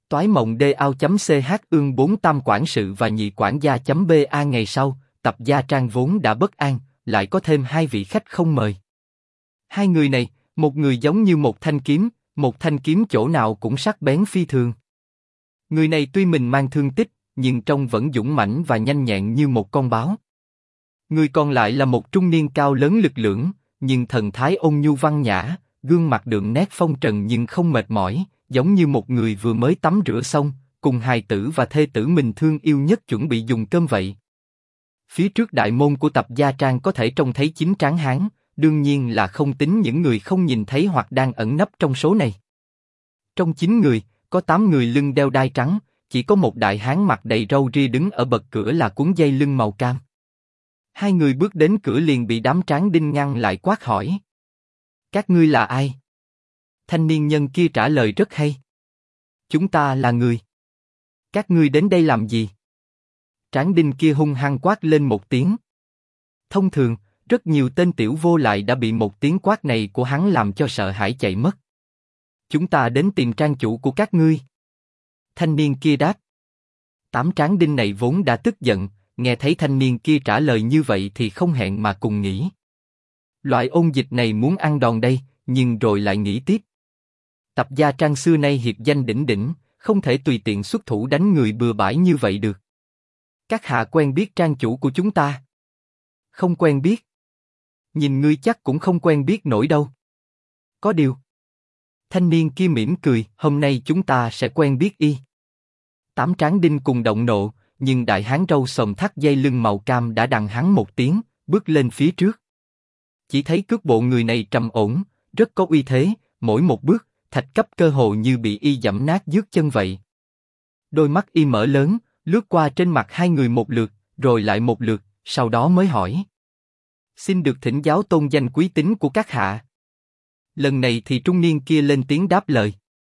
Toái mộng DAO.ch ương 4 tam quản sự và nhị quản gia.ba. Ngày sau, Tập Gia Trang vốn đã bất an, lại có thêm hai vị khách không mời. Hai người này, một người giống như một thanh kiếm chỗ nào cũng sắc bén phi thường. Người này tuy mình mang thương tích, nhưng trông vẫn dũng mãnh và nhanh nhẹn như một con báo. Người còn lại là một trung niên cao lớn lực lưỡng, nhưng thần thái ôn nhu văn nhã, gương mặt đượm nét phong trần nhưng không mệt mỏi, giống như một người vừa mới tắm rửa xong, cùng hài tử và thê tử mình thương yêu nhất chuẩn bị dùng cơm vậy. Phía trước đại môn của Tập Gia Trang có thể trông thấy 9 tráng hán, đương nhiên là không tính những người không nhìn thấy hoặc đang ẩn nấp trong số này. Trong 9 người, có 8 người lưng đeo đai trắng, chỉ có một đại hán mặt đầy râu ria đứng ở bậc cửa là cuốn dây lưng màu cam. Hai người bước đến cửa liền bị đám tráng đinh ngăn lại quát hỏi. Các ngươi là ai? Thanh niên nhân kia trả lời rất hay. Chúng ta là người. Các ngươi đến đây làm gì? Tráng đinh kia hung hăng quát lên một tiếng. Thông thường, rất nhiều tên tiểu vô lại đã bị một tiếng quát này của hắn làm cho sợ hãi chạy mất. Chúng ta đến tìm trang chủ của các ngươi. Thanh niên kia đáp. 8 tráng đinh này vốn đã tức giận, nghe thấy thanh niên kia trả lời như vậy thì không hẹn mà cùng nghĩ. Loại ôn dịch này muốn ăn đòn đây, nhưng rồi lại nghĩ tiếp. Tập Gia Trang xưa nay hiệp danh đỉnh đỉnh, không thể tùy tiện xuất thủ đánh người bừa bãi như vậy được. Các hạ quen biết trang chủ của chúng ta? Không quen biết. Nhìn ngươi chắc cũng không quen biết nổi đâu. Có điều. Thanh niên kia mỉm cười, hôm nay chúng ta sẽ quen biết y. 8 tráng đinh cùng động nộ, nhưng đại hán râu sồm thắt dây lưng màu cam đã đằng hắn một tiếng, bước lên phía trước. Chỉ thấy cước bộ người này trầm ổn, rất có uy thế, mỗi một bước, thạch cấp cơ hồ như bị y giẫm nát dưới chân vậy. Đôi mắt y mở lớn, lướt qua trên mặt hai người một lượt, rồi lại một lượt, sau đó mới hỏi. Xin được thỉnh giáo tôn danh quý tính của các hạ. Lần này thì trung niên kia lên tiếng đáp lời.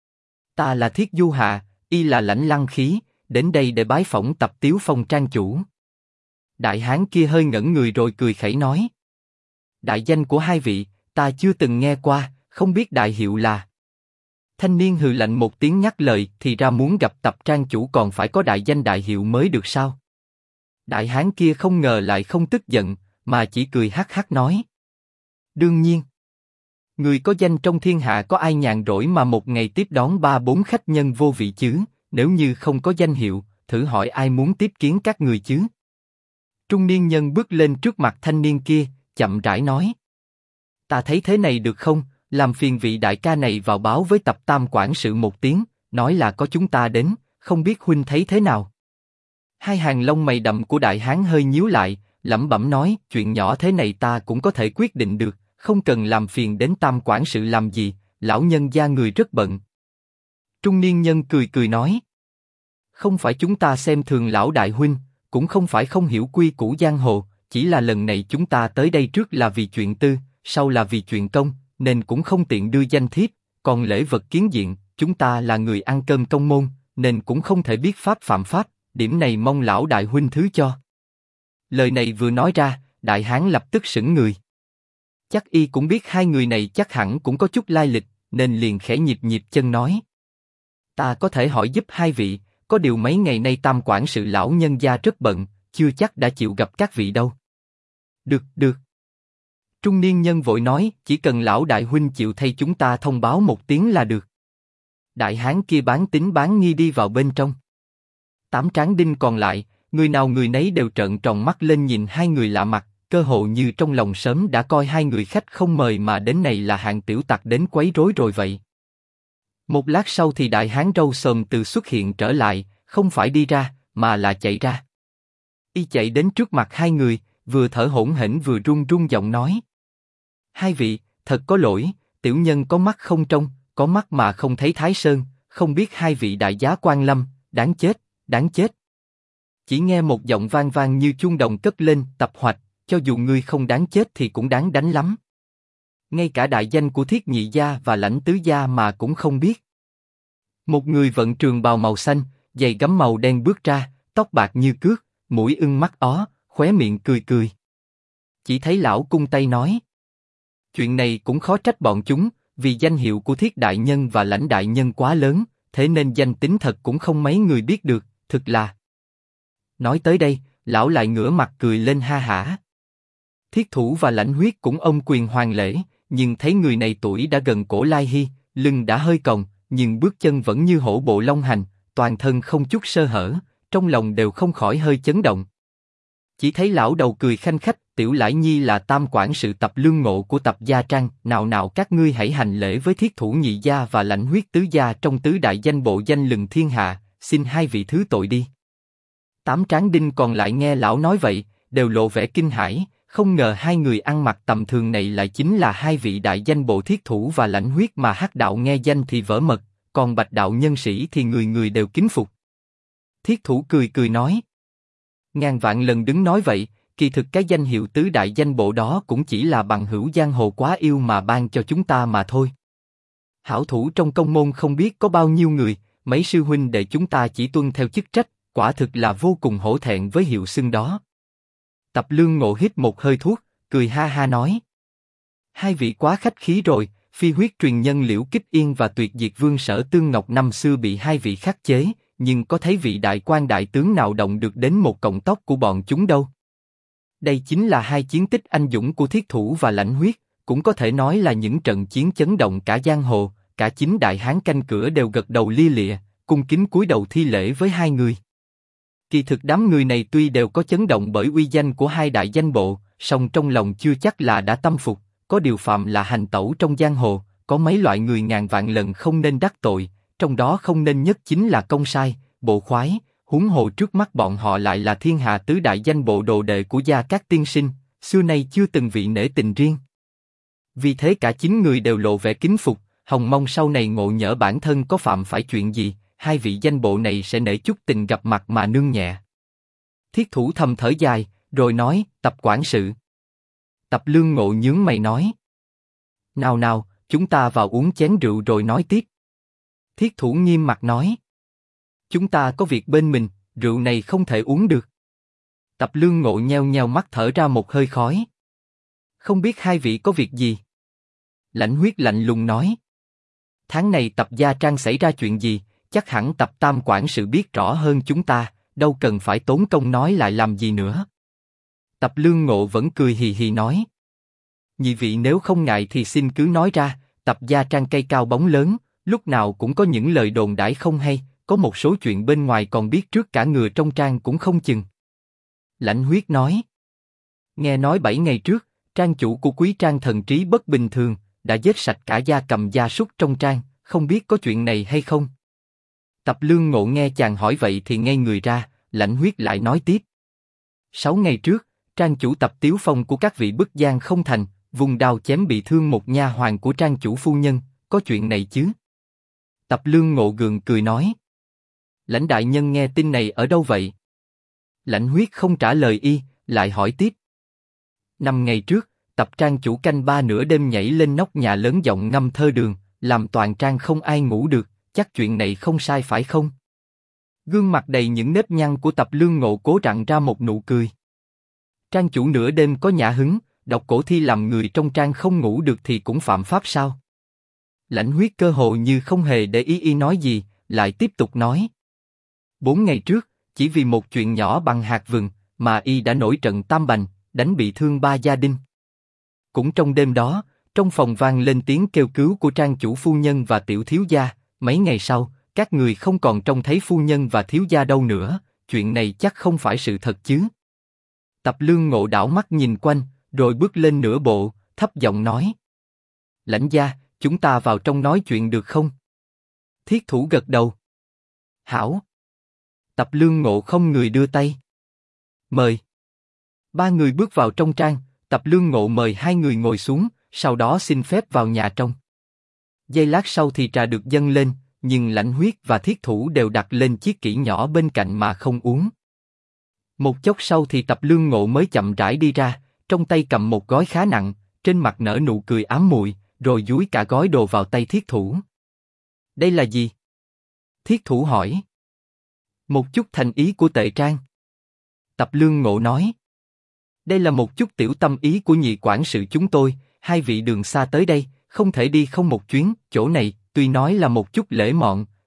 Ta là Thiết Du Hạ, y là Lãnh Lăng Khí, đến đây để bái phỏng Tập Tiếu Phong trang chủ. Đại hán kia hơi ngẩn người rồi cười khẩy nói. Đại danh của hai vị, ta chưa từng nghe qua, không biết đại hiệu là. Thanh niên hừ lạnh một tiếng nhắc lời, thì ra muốn gặp Tập trang chủ còn phải có đại danh đại hiệu mới được sao? Đại hán kia không ngờ lại không tức giận, mà chỉ cười hắc hắc nói. Đương nhiên. Người có danh trong thiên hạ có ai nhàn rỗi mà một ngày tiếp đón 3-4 khách nhân vô vị chứ, nếu như không có danh hiệu, thử hỏi ai muốn tiếp kiến các người chứ? Trung niên nhân bước lên trước mặt thanh niên kia, chậm rãi nói. Ta thấy thế này được không, làm phiền vị đại ca này vào báo với Tập tam quản sự một tiếng, nói là có chúng ta đến, không biết huynh thấy thế nào? Hai hàng lông mày đậm của đại hán hơi nhíu lại, lẩm bẩm nói, chuyện nhỏ thế này ta cũng có thể quyết định được, không cần làm phiền đến tam quản sự làm gì, lão nhân gia người rất bận. Trung niên nhân cười cười nói. Không phải chúng ta xem thường lão đại huynh, cũng không phải không hiểu quy củ giang hồ, chỉ là lần này chúng ta tới đây trước là vì chuyện tư, sau là vì chuyện công, nên cũng không tiện đưa danh thiếp, còn lễ vật kiến diện, chúng ta là người ăn cơm công môn, nên cũng không thể biết pháp phạm pháp, điểm này mong lão đại huynh thứ cho. Lời này vừa nói ra, đại hán lập tức sững người. Chắc y cũng biết hai người này chắc hẳn cũng có chút lai lịch, nên liền khẽ nhịp nhịp chân nói. Ta có thể hỏi giúp hai vị, có điều mấy ngày nay tam quản sự lão nhân gia rất bận, chưa chắc đã chịu gặp các vị đâu. Được, được. Trung niên nhân vội nói, chỉ cần lão đại huynh chịu thay chúng ta thông báo một tiếng là được. Đại hán kia bán tín bán nghi đi vào bên trong. 8 tráng đinh còn lại, người nào người nấy đều trợn tròn mắt lên nhìn hai người lạ mặt, cơ hồ như trong lòng sớm đã coi hai người khách không mời mà đến này là hạng tiểu tặc đến quấy rối rồi vậy. Một lát sau thì đại hán râu sồm từ xuất hiện trở lại, không phải đi ra, mà là chạy ra. Y chạy đến trước mặt hai người, vừa thở hổn hển vừa run run giọng nói. Hai vị, thật có lỗi, tiểu nhân có mắt không trông, có mắt mà không thấy Thái Sơn, không biết hai vị đại giá quan lâm, đáng chết, đáng chết. Chỉ nghe một giọng vang vang như chuông đồng cất lên, Tập Hoạch, cho dù ngươi không đáng chết thì cũng đáng đánh lắm. Ngay cả đại danh của Thiết nhị gia và Lãnh tứ gia mà cũng không biết. Một người vận trường bào màu xanh, giày gấm màu đen bước ra, tóc bạc như cước, mũi ưng mắt ó, khóe miệng cười cười. Chỉ thấy lão cung tay nói. Chuyện này cũng khó trách bọn chúng, vì danh hiệu của Thiết đại nhân và Lãnh đại nhân quá lớn, thế nên danh tính thật cũng không mấy người biết được, thực là. Nói tới đây, lão lại ngửa mặt cười lên ha hả. Thiết Thủ và Lãnh Huyết cũng ôm quyền hoàn lễ, nhưng thấy người này tuổi đã gần cổ lai hy, lưng đã hơi còng, nhưng bước chân vẫn như hổ bộ long hành, toàn thân không chút sơ hở, trong lòng đều không khỏi hơi chấn động. Chỉ thấy lão đầu cười khanh khách, Tiểu Lãi Nhi là tam quản sự Tập Lương Ngộ của Tập gia Trang, nào nào các ngươi hãy hành lễ với Thiết Thủ nhị gia và Lãnh Huyết tứ gia trong tứ đại danh bộ danh lừng thiên hạ, xin hai vị thứ tội đi. Tám tráng đinh còn lại nghe lão nói vậy, đều lộ vẻ kinh hãi, không ngờ hai người ăn mặc tầm thường này lại chính là hai vị đại danh bộ Thiết Thủ và Lãnh Huyết mà Hắc đạo nghe danh thì vỡ mật, còn Bạch đạo nhân sĩ thì người người đều kính phục. Thiết Thủ cười cười nói: ngàn vạn lần đứng nói vậy, kỳ thực cái danh hiệu tứ đại danh bộ đó cũng chỉ là bằng hữu giang hồ quá yêu mà ban cho chúng ta mà thôi. Hảo thủ trong công môn không biết có bao nhiêu người, mấy sư huynh đệ chúng ta chỉ tuân theo chức trách, quả thực là vô cùng hổ thẹn với hiệu xưng đó. Tập Lương Ngộ hít một hơi thuốc, cười ha ha nói: hai vị quá khách khí rồi, phi huyết truyền nhân Liễu Kích Yên và Tuyệt Diệt Vương Sở Tương Ngọc năm xưa bị hai vị khắc chế, nhưng có thấy vị đại quan đại tướng nào động được đến một cọng tóc của bọn chúng đâu. Đây chính là hai chiến tích anh dũng của Thiết Thủ và Lãnh Huyết, cũng có thể nói là những trận chiến chấn động cả giang hồ, cả chính đại hán canh cửa đều gật đầu lia lịa, cung kính cúi đầu thi lễ với hai người. Kỳ thực đám người này tuy đều có chấn động bởi uy danh của hai đại danh bộ, song trong lòng chưa chắc là đã tâm phục, có điều phạm là hành tẩu trong giang hồ, có mấy loại người ngàn vạn lần không nên đắc tội, trong đó không nên nhất chính là công sai, bộ khoái, huống hồ trước mắt bọn họ lại là thiên hạ tứ đại danh bộ đồ đệ của Gia Cát tiên sinh, xưa nay chưa từng vị nể tình riêng. Vì thế cả chín người đều lộ vẻ kính phục, hòng mong sau này ngộ nhỡ bản thân có phạm phải chuyện gì, hai vị danh bộ này sẽ nể chút tình gặp mặt mà nương nhẹ. Thiết Thủ thầm thở dài, rồi nói: Tập quản sự. Tập Lương Ngộ nhướng mày nói: nào nào, chúng ta vào uống chén rượu rồi nói tiếp. Thiết Thủ nghiêm mặt nói: chúng ta có việc bên mình, rượu này không thể uống được. Tập Lương Ngộ nheo nheo mắt thở ra một hơi khói. Không biết hai vị có việc gì? Lãnh Huyết lạnh lùng nói: tháng này Tập gia Trang xảy ra chuyện gì, chắc hẳn Tập tam quản sự biết rõ hơn chúng ta, đâu cần phải tốn công nói lại làm gì nữa. Tập Lương Ngộ vẫn cười hì hì nói: nhị vị nếu không ngại thì xin cứ nói ra, Tập gia Trang cây cao bóng lớn, lúc nào cũng có những lời đồn đãi không hay, có một số chuyện bên ngoài còn biết trước cả người trong trang cũng không chừng. Lãnh Huyết nói: nghe nói 7 ngày trước, trang chủ của Quý Trang thần trí bất bình thường, đã giết sạch cả gia cầm gia súc trong trang, không biết có chuyện này hay không. Tập Lương Ngộ nghe chàng hỏi vậy thì ngây người ra, Lãnh Huyết lại nói tiếp: 6 ngày trước, trang chủ Tập Tiếu Phong của các vị bức giang không thành, vùng đao chém bị thương một nha hoàn của trang chủ phu nhân, có chuyện này chứ? Tập Lương Ngộ gượng cười nói: Lãnh đại nhân nghe tin này ở đâu vậy? Lãnh Huyết không trả lời y, lại hỏi tiếp: 5 ngày trước, Tập trang chủ canh 3 nửa đêm nhảy lên nóc nhà lớn giọng ngâm thơ đường, làm toàn trang không ai ngủ được, chắc chuyện này không sai phải không? Gương mặt đầy những nếp nhăn của Tập Lương Ngộ cố rặn ra một nụ cười. Trang chủ nửa đêm có nhã hứng, đọc cổ thi làm người trong trang không ngủ được thì cũng phạm pháp sao? Lãnh Huyết cơ hồ như không hề để ý y nói gì, lại tiếp tục nói: 4 ngày trước, chỉ vì một chuyện nhỏ bằng hạt vừng, mà y đã nổi trận tam bành, đánh bị thương 3 gia đình. Cũng trong đêm đó, trong phòng vang lên tiếng kêu cứu của trang chủ phu nhân và tiểu thiếu gia. Mấy ngày sau, các người không còn trông thấy phu nhân và thiếu gia đâu nữa. Chuyện này chắc không phải sự thật chứ? Tập Lương Ngộ đảo mắt nhìn quanh, rồi bước lên nửa bộ, thấp giọng nói: Lãnh gia, chúng ta vào trong nói chuyện được không? Thiết Thủ gật đầu: hảo. Tập Lương Ngộ không người đưa tay: mời. Ba người bước vào trong trang, Tập Lương Ngộ mời hai người ngồi xuống, sau đó xin phép vào nhà trong. Giây lát sau thì trà được dâng lên, nhưng Lãnh Huyết và Thiết Thủ đều đặt lên chiếc kỷ nhỏ bên cạnh mà không uống. Một chốc sau thì Tập Lương Ngộ mới chậm rãi đi ra, trong tay cầm một gói khá nặng, trên mặt nở nụ cười ám muội, rồi dúi cả gói đồ vào tay Thiết Thủ. Đây là gì? Thiết Thủ hỏi. Một chút thành ý của Tệ Trang. Tập Lương Ngộ nói. Đây là một chút tiểu tâm ý của nhị quản sự chúng tôi, hai vị đường xa tới đây, không thể đi không một chuyến, chỗ này, tuy nói là một chút lễ mọn,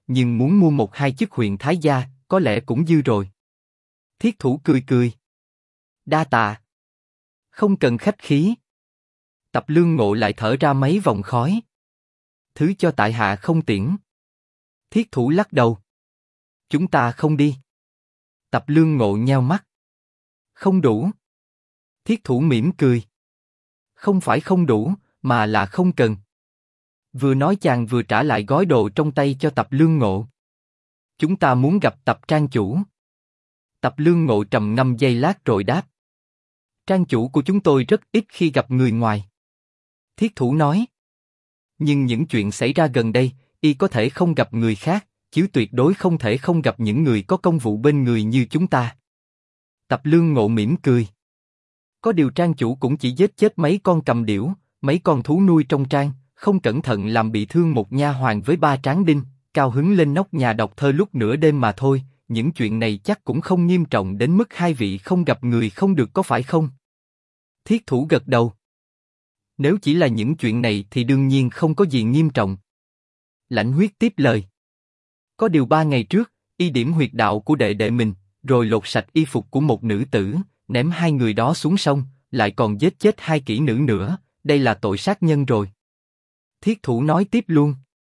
nhưng muốn mua 1-2 chức huyện thái gia, có lẽ cũng dư rồi. Thiết thủ cười cười. Đa tạ. Không cần khách khí. Tập Lương Ngộ lại thở ra mấy vòng khói. Thứ cho tại hạ không tiễn. Thiết thủ lắc đầu. Chúng ta không đi. Tập Lương Ngộ nheo mắt. Không đủ. Thiết thủ mỉm cười. Không phải không đủ, mà là không cần. Vừa nói chàng vừa trả lại gói đồ trong tay cho Tập Lương Ngộ. Chúng ta muốn gặp Tập trang chủ. Tập Lương Ngộ trầm ngâm giây lát rồi đáp. Trang chủ của chúng tôi rất ít khi gặp người ngoài. Thiết thủ nói. Nhưng những chuyện xảy ra gần đây, y có thể không gặp người khác, chứ tuyệt đối không thể không gặp những người có công vụ bên người như chúng ta. Tập Lương Ngộ mỉm cười. Có điều trang chủ cũng chỉ giết chết mấy con cầm điểu, mấy con thú nuôi trong trang, không cẩn thận làm bị thương một nha hoàn với 3 tráng đinh, cao hứng lên nóc nhà đọc thơ lúc nửa đêm mà thôi. Những chuyện này chắc cũng không nghiêm trọng đến mức hai vị không gặp người không được có phải không? Thiết thủ gật đầu. Nếu chỉ là những chuyện này thì đương nhiên không có gì nghiêm trọng. Lãnh Huyết tiếp lời. Có điều 3 ngày trước, y điểm huyệt đạo của đệ đệ mình, rồi lột sạch y phục của một nữ tử, ném 2 người đó xuống sông, lại còn giết chết 2 kỹ nữ nữa, đây là tội sát nhân rồi. Thiết thủ nói tiếp luôn.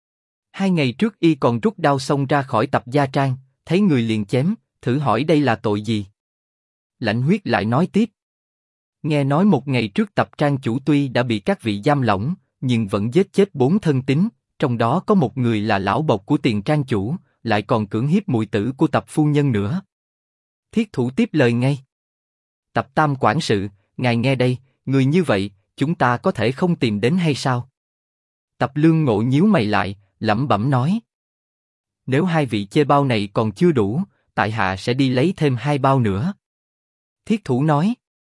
2 ngày trước y còn rút đao xông ra khỏi Tập gia trang, thấy người liền chém, thử hỏi đây là tội gì? Lãnh Huyết lại nói tiếp. Nghe nói 1 ngày trước Tập trang chủ tuy đã bị các vị giam lỏng, nhưng vẫn giết chết 4 thân tín, trong đó có một người là lão bộc của Tiền trang chủ, lại còn cưỡng hiếp muội tử của Tập phu nhân nữa. Thiết thủ tiếp lời ngay. Tập tam quản sự, ngài nghe đây, người như vậy, chúng ta có thể không tìm đến hay sao? Tập Lương Ngộ nhíu mày lại, lẩm bẩm nói. Nếu 2 vị chê bao này còn chưa đủ, tại hạ sẽ đi lấy thêm 2 bao nữa. Thiết thủ nói.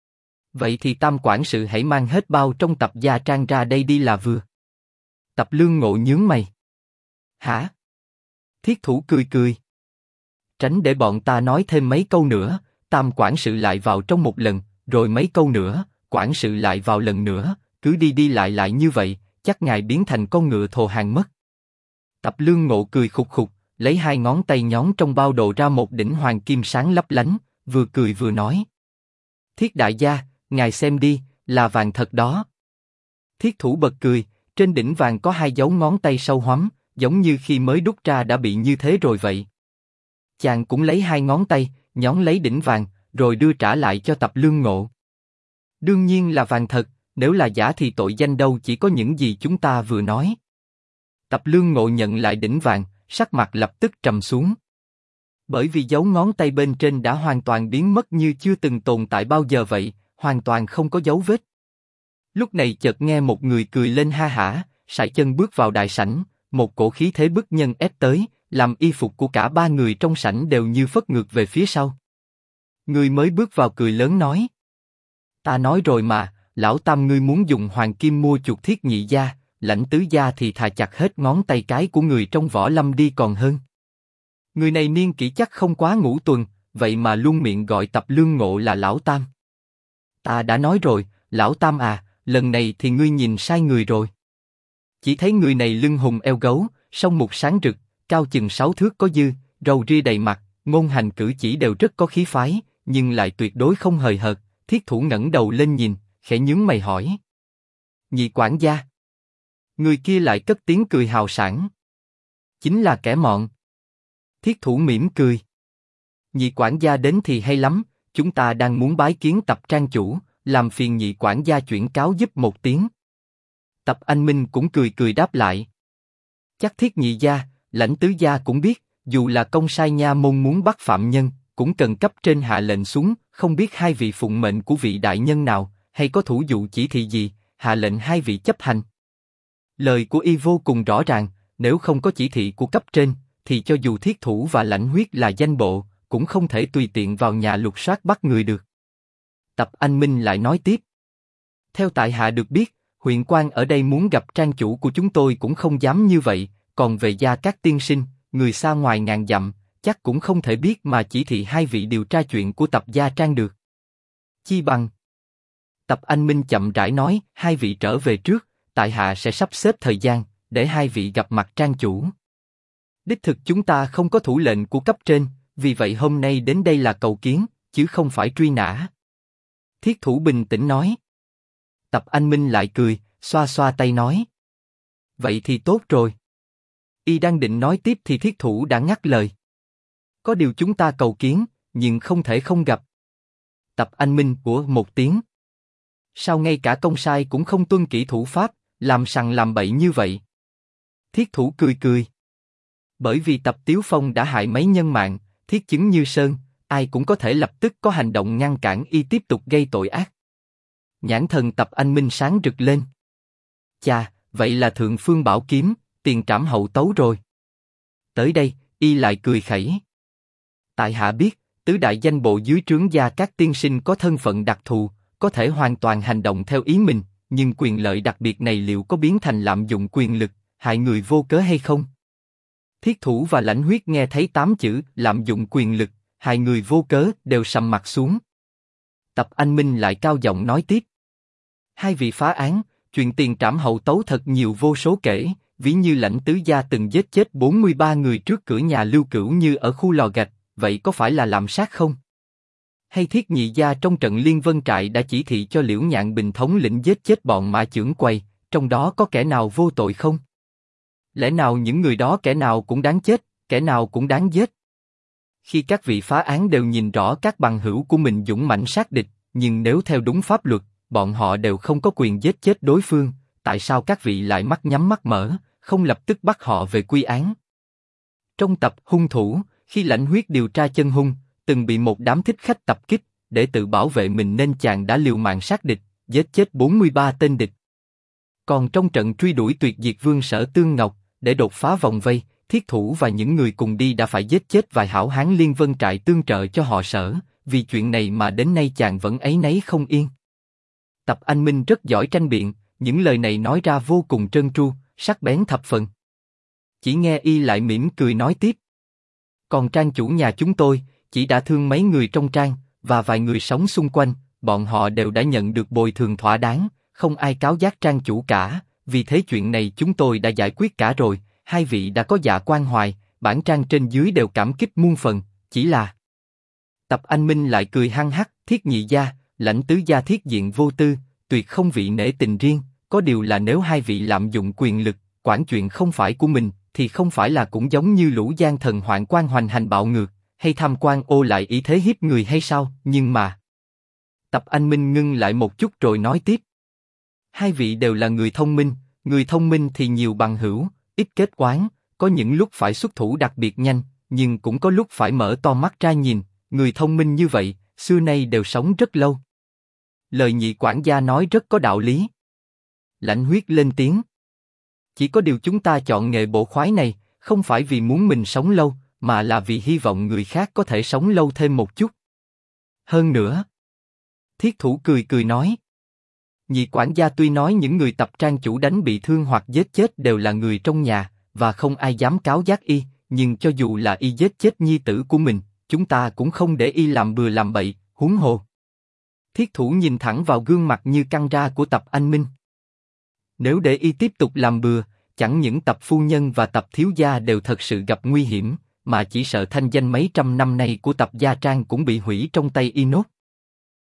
Vậy thì tam quản sự hãy mang hết bao trong Tập gia trang ra đây đi là vừa. Tập Lương Ngộ nhướng mày. Hả? Thiết thủ cười cười. Tránh để bọn ta nói thêm mấy câu nữa, tam quản sự lại vào trong một lần, rồi mấy câu nữa, quản sự lại vào lần nữa, cứ đi đi lại lại như vậy, chắc ngài biến thành con ngựa thồ hàng mất. Tập Lương Ngộ cười khục khục, lấy 2 ngón tay nhón trong bao đồ ra một đỉnh hoàng kim sáng lấp lánh, vừa cười vừa nói. Thiết đại gia, ngài xem đi, là vàng thật đó. Thiết thủ bật cười, trên đỉnh vàng có 2 dấu ngón tay sâu hoắm, giống như khi mới đúc ra đã bị như thế rồi vậy. Chàng cũng lấy 2 ngón tay, nhón lấy đỉnh vàng, rồi đưa trả lại cho Tập Lương Ngộ. Đương nhiên là vàng thật, nếu là giả thì tội danh đâu chỉ có những gì chúng ta vừa nói. Tập Lương Ngộ nhận lại đỉnh vàng, sắc mặt lập tức trầm xuống. Bởi vì dấu ngón tay bên trên đã hoàn toàn biến mất như chưa từng tồn tại bao giờ vậy, hoàn toàn không có dấu vết. Lúc này chợt nghe một người cười lên ha hả, sải chân bước vào đại sảnh, một cổ khí thế bức nhân ép tới, làm y phục của cả 3 người trong sảnh đều như phất ngược về phía sau. Người mới bước vào cười lớn nói. Ta nói rồi mà, lão tam ngươi muốn dùng hoàng kim mua chuộc Thiết nhị gia, Lãnh tứ gia thì thà chặt hết ngón tay cái của người trong võ lâm đi còn hơn. Người này niên kỷ chắc không quá ngũ tuần, vậy mà luôn miệng gọi Tập Lương Ngộ là lão tam. Ta đã nói rồi, lão tam à, lần này thì ngươi nhìn sai người rồi. Chỉ thấy người này lưng hùng eo gấu, song mục sáng rực, cao chừng 6 thước có dư, râu ria đầy mặt, ngôn hành cử chỉ đều rất có khí phái, nhưng lại tuyệt đối không hời hợt. Thiết thủ ngẩng đầu lên nhìn, khẽ nhướng mày hỏi. Nhị quản gia. Người kia lại cất tiếng cười hào sảng. Chính là kẻ mọn. Thiết thủ mỉm cười. Nhị quản gia đến thì hay lắm, chúng ta đang muốn bái kiến Tập trang chủ, làm phiền nhị quản gia chuyển cáo giúp một tiếng. Tập Anh Minh cũng cười cười đáp lại. Chắc Thiết nhị gia, Lãnh tứ gia cũng biết, dù là công sai nha môn muốn bắt phạm nhân, cũng cần cấp trên hạ lệnh xuống, không biết 2 vị phụng mệnh của vị đại nhân nào, hay có thủ dụ chỉ thị gì, hạ lệnh 2 vị chấp hành. Lời của y vô cùng rõ ràng, nếu không có chỉ thị của cấp trên, thì cho dù Thiết thủ và Lãnh Huyết là danh bộ, cũng không thể tùy tiện vào nhà lục soát bắt người được. Tập Anh Minh lại nói tiếp. Theo tại hạ được biết, huyện quan ở đây muốn gặp trang chủ của chúng tôi cũng không dám như vậy, còn về Gia Cát tiên sinh, người xa ngoài ngàn dặm, chắc cũng không thể biết mà chỉ thị 2 vị điều tra chuyện của Tập gia trang được. Chi bằng. Tập Anh Minh chậm rãi nói, 2 vị trở về trước, tại hạ sẽ sắp xếp thời gian, để 2 vị gặp mặt trang chủ. Đích thực chúng ta không có thủ lệnh của cấp trên, vì vậy hôm nay đến đây là cầu kiến, chứ không phải truy nã. Thiết thủ bình tĩnh nói. Tập Anh Minh lại cười, xoa xoa tay nói. Vậy thì tốt rồi. Y đang định nói tiếp thì thiết thủ đã ngắt lời. Có điều chúng ta cầu kiến, nhưng không thể không gặp. Tập Anh Minh của một tiếng. Sao ngay cả công sai cũng không tuân kỷ thủ pháp, làm sằng làm bậy như vậy? Thiết thủ cười cười. Bởi vì Tập Tiếu Phong đã hại mấy nhân mạng, thiết chứng như sơn, ai cũng có thể lập tức có hành động ngăn cản y tiếp tục gây tội ác. Nhãn thần Tập Anh Minh sáng rực lên. Chà, vậy là thượng phương bảo kiếm, tiền trảm hậu tấu rồi. Tới đây, y lại cười khẩy. Tại hạ biết, tứ đại danh bộ dưới trướng Gia Cát tiên sinh có thân phận đặc thù, có thể hoàn toàn hành động theo ý mình, nhưng quyền lợi đặc biệt này liệu có biến thành lạm dụng quyền lực, hại người vô cớ hay không? Thiết thủ và Lãnh Huyết nghe thấy 8 chữ lạm dụng quyền lực, hại người vô cớ đều sầm mặt xuống. Tập Anh Minh lại cao giọng nói tiếp. Hai vị phá án, chuyện tiền trảm hậu tấu thật nhiều vô số kể, ví như Lãnh tứ gia từng giết chết 43 người trước cửa nhà Lưu Cửu Như ở khu lò gạch, vậy có phải là lạm sát không? Hay Thiết nhị gia trong trận Liên Vân Trại đã chỉ thị cho Liễu Nhạn Bình thống lĩnh giết chết bọn Mã Chưởng Quầy, trong đó có kẻ nào vô tội không? Lẽ nào những người đó kẻ nào cũng đáng chết, kẻ nào cũng đáng giết? Khi các vị phá án đều nhìn rõ các bằng hữu của mình dũng mãnh sát địch, nhưng nếu theo đúng pháp luật, bọn họ đều không có quyền giết chết đối phương, tại sao các vị lại mắt nhắm mắt mở, không lập tức bắt họ về quy án? Trong tập Hung thủ, khi Lãnh Huyết điều tra chân hung, từng bị một đám thích khách tập kích, để tự bảo vệ mình nên chàng đã liều mạng sát địch, giết chết 43 tên địch. Còn trong trận truy đuổi tuyệt diệt vương Sở Tương Ngọc, để đột phá vòng vây, Thiết thủ và những người cùng đi đã phải giết chết vài hảo hán Liên Vân Trại tương trợ cho họ Sở, vì chuyện này mà đến nay chàng vẫn áy náy không yên. Tập Anh Minh rất giỏi tranh biện, những lời này nói ra vô cùng trơn tru, sắc bén thập phần. Chỉ nghe y lại mỉm cười nói tiếp. Còn trang chủ nhà chúng tôi, chỉ đã thương mấy người trong trang, và vài người sống xung quanh, bọn họ đều đã nhận được bồi thường thỏa đáng, không ai cáo giác trang chủ cả, vì thế chuyện này chúng tôi đã giải quyết cả rồi, hai vị đã có dạ quan hoài, bản trang trên dưới đều cảm kích muôn phần, chỉ là... Tập Anh Minh lại cười hăng hắc, Thiết nhị gia, Lãnh tứ gia thiết diện vô tư, tuyệt không vị nể tình riêng, có điều là nếu hai vị lạm dụng quyền lực, quản chuyện không phải của mình, thì không phải là cũng giống như lũ gian thần hoạn quan hoành hành bạo ngược, hay tham quan ô lại ý thế hiếp người hay sao? Nhưng mà... Tập Anh Minh ngưng lại một chút rồi nói tiếp. Hai vị đều là người thông minh thì nhiều bằng hữu, ít kết oán, có những lúc phải xuất thủ đặc biệt nhanh, nhưng cũng có lúc phải mở to mắt ra nhìn, người thông minh như vậy, xưa nay đều sống rất lâu. Lời nhị quản gia nói rất có đạo lý. Lãnh Huyết lên tiếng. Chỉ có điều chúng ta chọn nghề bộ khoái này, không phải vì muốn mình sống lâu, mà là vì hy vọng người khác có thể sống lâu thêm một chút. Hơn nữa. Thiết thủ cười cười nói. Nhị quản gia tuy nói những người tập trang chủ đánh bị thương hoặc giết chết đều là người trong nhà, và không ai dám cáo giác y, nhưng cho dù là y giết chết nhi tử của mình, chúng ta cũng không để y làm bừa làm bậy, huống hồ. Thiết thủ nhìn thẳng vào gương mặt như căng ra của Tập Anh Minh. Nếu để y tiếp tục làm bừa, chẳng những Tập phu nhân và Tập thiếu gia đều thật sự gặp nguy hiểm, mà chỉ sợ thanh danh mấy trăm năm nay của Tập gia trang cũng bị hủy trong tay y nốt.